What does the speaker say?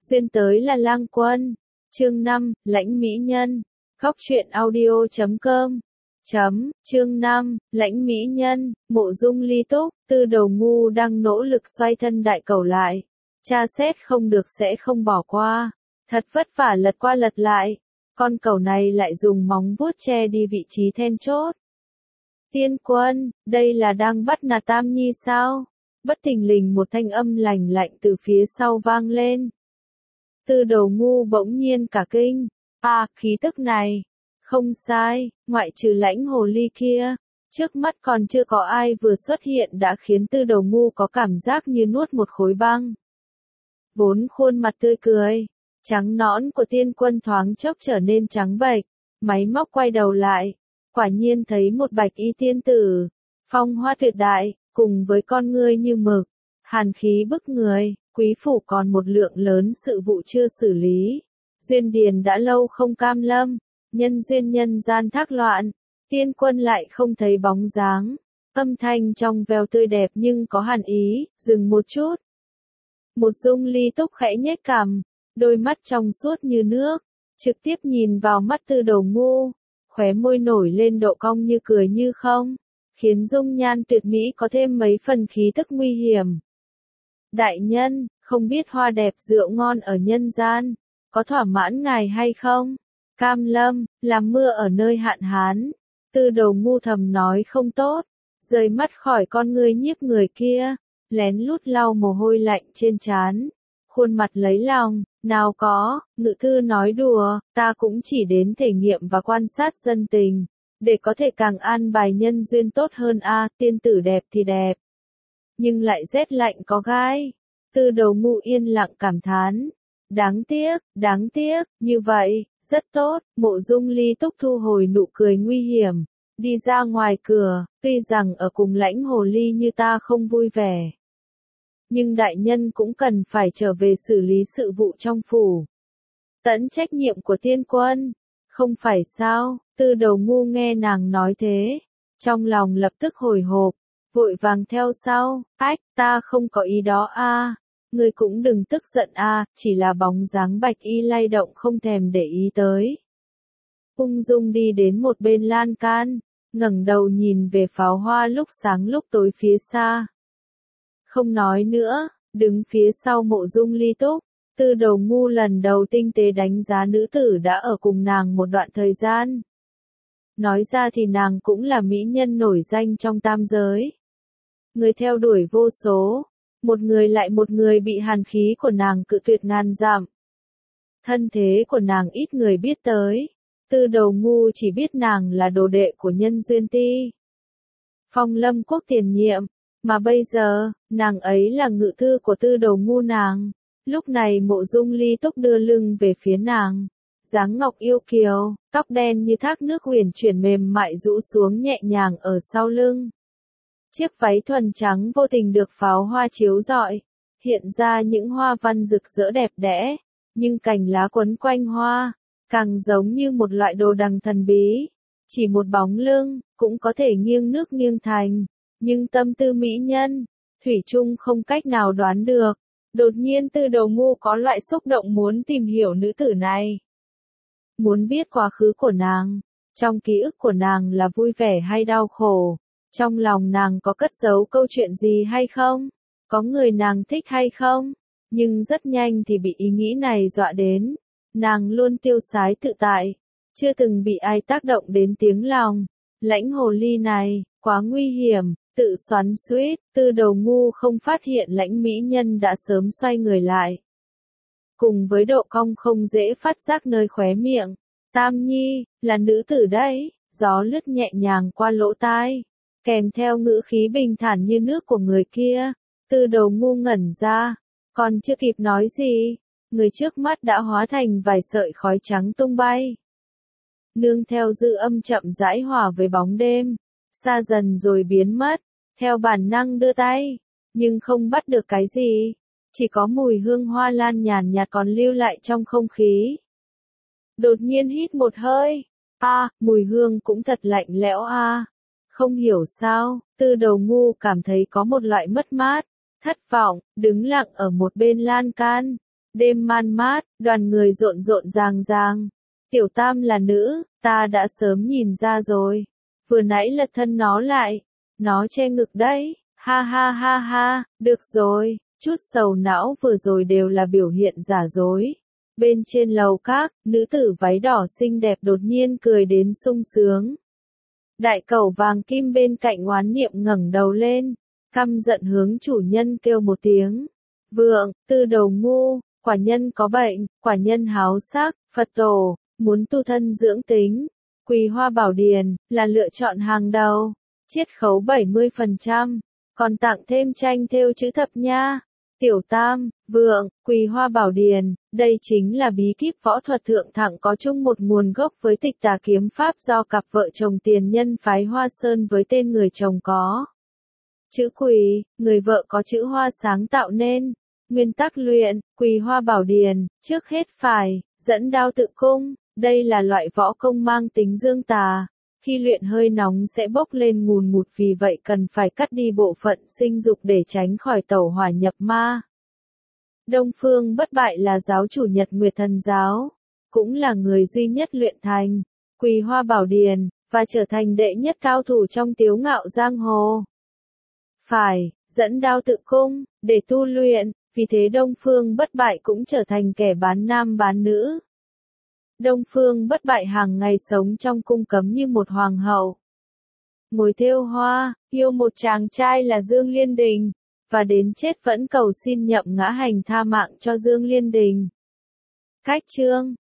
Duyên tới là lang quân. Chương 5, lãnh mỹ nhân. Góc truyện audio.com. Chương 5, lãnh mỹ nhân. Mộ Dung Ly Túc, Tư Đầu Ngu đang nỗ lực xoay thân đại cầu lại. Tra xét không được sẽ không bỏ qua. Thật vất vả lật qua lật lại. Con cầu này lại dùng móng vuốt che đi vị trí then chốt. Tiên quân, đây là đang bắt nạt Tam Nhi sao? Bất thình lình một thanh âm lành lạnh từ phía sau vang lên. Tư Đầu Ngu bỗng nhiên cả kinh. Khí tức này. Không sai, ngoại trừ lãnh hồ ly kia. Trước mắt còn chưa có ai vừa xuất hiện đã khiến Tư Đầu Ngu có cảm giác như nuốt một khối băng. Vốn khuôn mặt tươi cười, trắng nõn của tiên quân thoáng chốc trở nên trắng bệch. Máy móc quay đầu lại. Quả nhiên thấy một bạch y tiên tử. Phong hoa tuyệt đại, cùng với con ngươi như mực. Hàn khí bức người. Quý phủ còn một lượng lớn sự vụ chưa xử lý. Duyên điền đã lâu không cam lâm. Nhân duyên nhân gian thác loạn. Tiên quân lại không thấy bóng dáng. Âm thanh trong veo tươi đẹp nhưng có hàn ý. Dừng một chút. Một Dung Ly Túc khẽ nhếch cằm. Đôi mắt trong suốt như nước. Trực tiếp nhìn vào mắt Tư Đầu Ngu. Khóe môi nổi lên độ cong như cười như không. Khiến dung nhan tuyệt mỹ có thêm mấy phần khí tức nguy hiểm. Đại nhân, không biết hoa đẹp rượu ngon ở nhân gian, có thỏa mãn ngài hay không? Cam lâm, làm mưa ở nơi hạn hán. Tư Đầu Ngu thầm nói không tốt, rời mắt khỏi con ngươi nhiếp người kia, lén lút lau mồ hôi lạnh trên trán. Khuôn mặt lấy lòng, nào có, ngự thư nói đùa, ta cũng chỉ đến thể nghiệm và quan sát dân tình, để có thể càng an bài nhân duyên tốt hơn tiên tử đẹp thì đẹp. Nhưng lại rét lạnh có gai. Tư Đầu Ngu yên lặng cảm thán. Đáng tiếc, như vậy, rất tốt. Mộ Dung Ly Túc thu hồi nụ cười nguy hiểm. Đi ra ngoài cửa, tuy rằng ở cùng lãnh hồ ly như ta không vui vẻ. Nhưng đại nhân cũng cần phải trở về xử lý sự vụ trong phủ. Tẫn trách nhiệm của tiên quân. Không phải sao, Tư Đầu Ngu nghe nàng nói thế. Trong lòng lập tức hồi hộp. Vội vàng theo sau, ta không có ý đó Ngươi cũng đừng tức giận chỉ là bóng dáng bạch y lay động không thèm để ý tới. Ung dung đi đến một bên lan can, ngẩng đầu nhìn về pháo hoa lúc sáng lúc tối phía xa. Không nói nữa, đứng phía sau Mộ Dung Ly Túc, Tư Đầu Ngu lần đầu tinh tế đánh giá nữ tử đã ở cùng nàng một đoạn thời gian. Nói ra thì nàng cũng là mỹ nhân nổi danh trong tam giới. Người theo đuổi vô số, một người lại một người bị hàn khí của nàng cự tuyệt ngàn dặm. Thân thế của nàng ít người biết tới, Tư Đầu Ngu chỉ biết nàng là đồ đệ của Nhân Duyên Ti. Phong Lâm Quốc tiền nhiệm, mà bây giờ, nàng ấy là ngự thư của Tư Đầu Ngu nàng. Lúc này Mộ Dung Ly Túc đưa lưng về phía nàng, dáng ngọc yêu kiều, tóc đen như thác nước huyền chuyển mềm mại rũ xuống nhẹ nhàng ở sau lưng. Chiếc váy thuần trắng vô tình được pháo hoa chiếu rọi, hiện ra những hoa văn rực rỡ đẹp đẽ, nhưng cành lá quấn quanh hoa, càng giống như một loại đồ đằng thần bí. Chỉ một bóng lưng, cũng có thể nghiêng nước nghiêng thành, nhưng tâm tư mỹ nhân, thủy chung không cách nào đoán được. Đột nhiên Tư Đầu Ngu có loại xúc động muốn tìm hiểu nữ tử này. Muốn biết quá khứ của nàng, trong ký ức của nàng là vui vẻ hay đau khổ. Trong lòng nàng có cất giấu câu chuyện gì hay không? Có người nàng thích hay không? Nhưng rất nhanh thì bị ý nghĩ này dọa đến. Nàng luôn tiêu sái tự tại, chưa từng bị ai tác động đến tiếng lòng. Lãnh hồ ly này, quá nguy hiểm, tự xoắn xuýt. Tư Đầu Ngu không phát hiện lãnh mỹ nhân đã sớm xoay người lại. Cùng với độ cong không dễ phát giác nơi khóe miệng. Tam Nhi, là nữ tử đấy, gió lướt nhẹ nhàng qua lỗ tai. Kèm theo ngữ khí bình thản như nước của người kia, Tư Đầu Ngu ngẩn ra, còn chưa kịp nói gì, người trước mắt đã hóa thành vài sợi khói trắng tung bay. Nương theo dư âm chậm rãi hòa với bóng đêm, xa dần rồi biến mất, theo bản năng đưa tay, nhưng không bắt được cái gì, chỉ có mùi hương hoa lan nhàn nhạt còn lưu lại trong không khí. Đột nhiên hít một hơi, mùi hương cũng thật lạnh lẽo Không hiểu sao, Tư Đầu Ngu cảm thấy có một loại mất mát, thất vọng, đứng lặng ở một bên lan can, Đêm man mát, đoàn người rộn rộn ràng ràng. Tiểu Tam là nữ, ta đã sớm nhìn ra rồi. Vừa nãy lật thân nó lại. Nó che ngực đấy. Ha ha ha ha, được rồi. Chút sầu não vừa rồi đều là biểu hiện giả dối. Bên trên lầu các, nữ tử váy đỏ xinh đẹp đột nhiên cười đến sung sướng. Đại cẩu vàng kim bên cạnh oán niệm ngẩng đầu lên, căm giận hướng chủ nhân kêu một tiếng. Vượng, tư đầu ngu, quả nhân có bệnh, quả nhân háo sắc, Phật tổ, muốn tu thân dưỡng tính. Quỳ Hoa Bảo Điền, là lựa chọn hàng đầu. Chiết khấu 70%, còn tặng thêm tranh thêu chữ thập nha. Tiểu Tam, Vượng, Quỳ Hoa Bảo Điền, đây chính là bí kíp võ thuật thượng thặng có chung một nguồn gốc với Tịch Tà kiếm pháp do cặp vợ chồng tiền nhân phái Hoa Sơn với tên người chồng có chữ Quỳ, người vợ có chữ Hoa sáng tạo nên. Nguyên tắc luyện, Quỳ Hoa Bảo Điền, trước hết phải dẫn đao tự cung, đây là loại võ công mang tính dương tà. Khi luyện hơi nóng sẽ bốc lên ngùn ngụt, vì vậy cần phải cắt đi bộ phận sinh dục để tránh khỏi tẩu hỏa nhập ma. Đông Phương Bất Bại là giáo chủ Nhật Nguyệt Thần Giáo, cũng là người duy nhất luyện thành Quỳ Hoa Bảo Điền, và trở thành đệ nhất cao thủ trong tiếu ngạo giang hồ. Phải dẫn đao tự cung, để tu luyện, vì thế Đông Phương Bất Bại cũng trở thành kẻ bán nam bán nữ. Đông Phương Bất Bại hàng ngày sống trong cung cấm như một hoàng hậu. Ngồi thêu hoa, yêu một chàng trai là Dương Liên Đình, và đến chết vẫn cầu xin nhậm ngã hành tha mạng cho Dương Liên Đình. Cách chương